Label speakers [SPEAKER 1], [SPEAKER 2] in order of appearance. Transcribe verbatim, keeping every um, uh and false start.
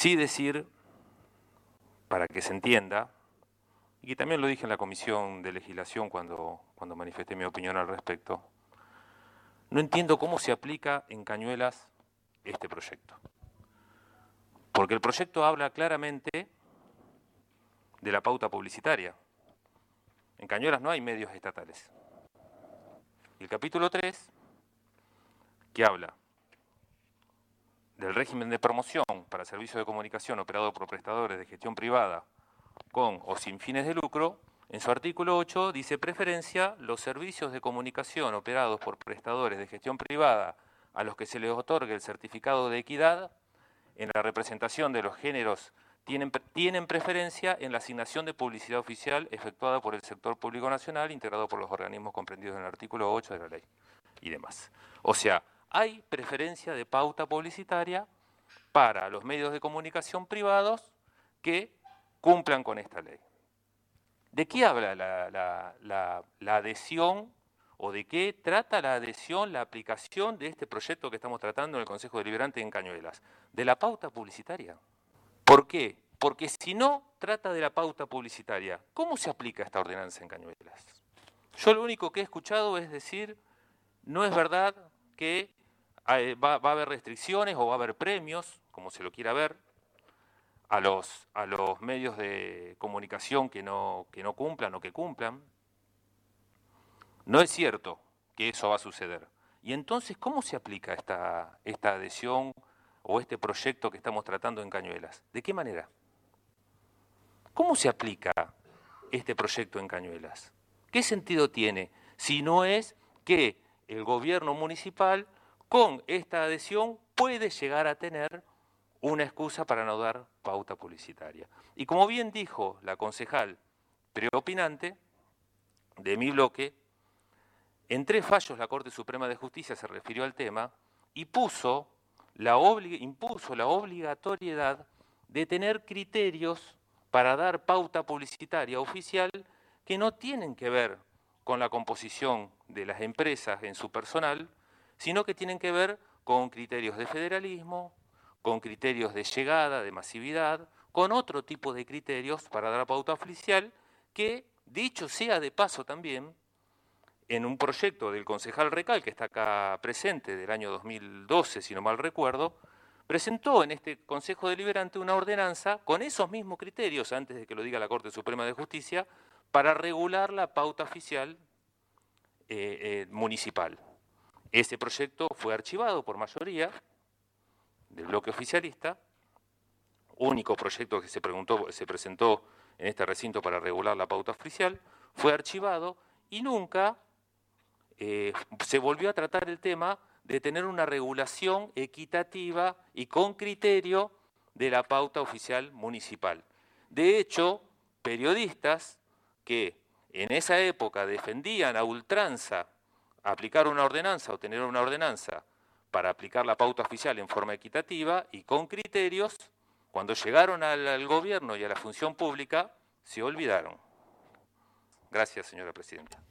[SPEAKER 1] Sí decir, para que se entienda, y que también lo dije en la Comisión de Legislación cuando, cuando manifesté mi opinión al respecto, no entiendo cómo se aplica en Cañuelas este proyecto. Porque el proyecto habla claramente de la pauta publicitaria. En Cañuelas no hay medios estatales. Y el capítulo tres, que habla del régimen de promoción para servicios de comunicación operado por prestadores de gestión privada con o sin fines de lucro, en su artículo ocho dice preferencia los servicios de comunicación operados por prestadores de gestión privada a los que se les otorgue el certificado de equidad en la representación de los géneros tienen, tienen preferencia en la asignación de publicidad oficial efectuada por el sector público nacional integrado por los organismos comprendidos en el artículo ocho de la ley y demás. O sea, hay preferencia de pauta publicitaria para los medios de comunicación privados que cumplan con esta ley. ¿De qué habla la, la, la, la adhesión o de qué trata la adhesión, la aplicación de este proyecto que estamos tratando en el Consejo Deliberante en Cañuelas? De la pauta publicitaria. ¿Por qué? Porque si no trata de la pauta publicitaria, ¿cómo se aplica esta ordenanza en Cañuelas? Yo lo único que he escuchado es decir, no es verdad que va, va a haber restricciones o va a haber premios, como se lo quiera ver, a los, a los medios de comunicación que no, que no cumplan o que cumplan. No es cierto que eso va a suceder. Y entonces, ¿cómo se aplica esta, esta adhesión o este proyecto que estamos tratando en Cañuelas? ¿De qué manera? ¿Cómo se aplica este proyecto en Cañuelas? ¿Qué sentido tiene si no es que el gobierno municipal con esta adhesión puede llegar a tener una excusa para no dar pauta publicitaria? Y como bien dijo la concejal preopinante de mi bloque, en tres fallos la Corte Suprema de Justicia se refirió al tema y puso la obli- impuso la obligatoriedad de tener criterios para dar pauta publicitaria oficial que no tienen que ver con la composición de las empresas en su personal, sino que tienen que ver con criterios de federalismo, con criterios de llegada, de masividad, con otro tipo de criterios para dar pauta oficial que, dicho sea de paso también, en un proyecto del concejal Recal, que está acá presente, del año dos mil doce, si no mal recuerdo, presentó en este Consejo Deliberante una ordenanza con esos mismos criterios, antes de que lo diga la Corte Suprema de Justicia, para regular la pauta oficial eh, eh, municipal. Ese proyecto fue archivado por mayoría del bloque oficialista, único proyecto que se, preguntó, se presentó en este recinto para regular la pauta oficial, fue archivado y nunca eh, se volvió a tratar el tema de tener una regulación equitativa y con criterio de la pauta oficial municipal. De hecho, periodistas que en esa época defendían a ultranza aplicar una ordenanza o tener una ordenanza para aplicar la pauta oficial en forma equitativa y con criterios, cuando llegaron al, al gobierno y a la función pública, se olvidaron. Gracias, señora presidenta.